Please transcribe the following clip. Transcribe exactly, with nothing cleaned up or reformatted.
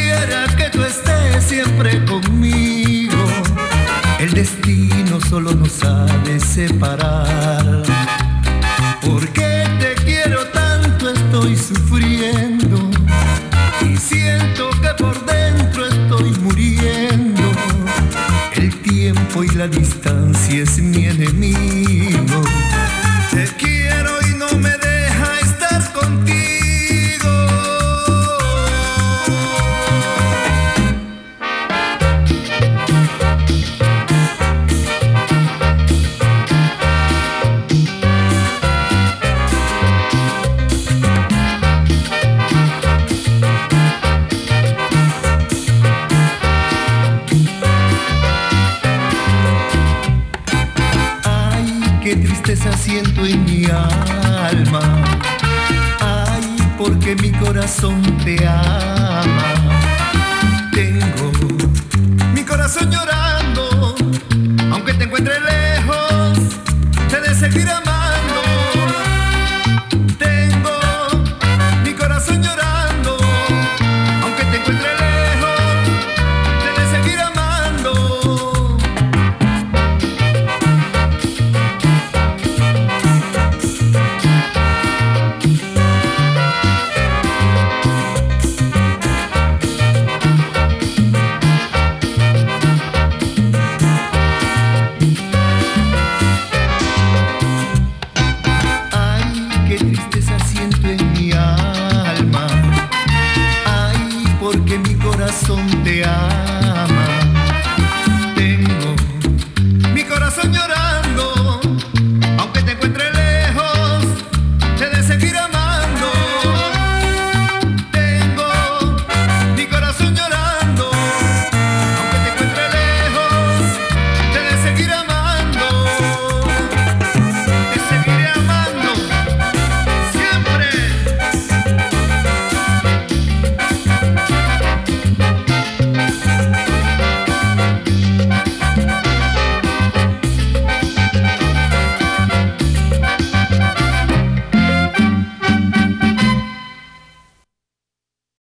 quisiera que tú estés siempre conmigo. El destino solo nos ha de separar. Porque te quiero tanto, estoy sufriendo y siento que por dentro estoy muriendo. El tiempo y la distancia es mi enemigo. Te quiero y no me deja estar contigo. Qué tristeza siento en mi alma. Ay, porque mi corazón te ama. Tengo mi corazón llorando, aunque te encuentre lejos, te he de seguir amando. Tengo mi corazón llorando, aunque te encuentre lejos, te he de seguir amando. Qué tristeza siento en mi alma. Ay, porque mi corazón te ama.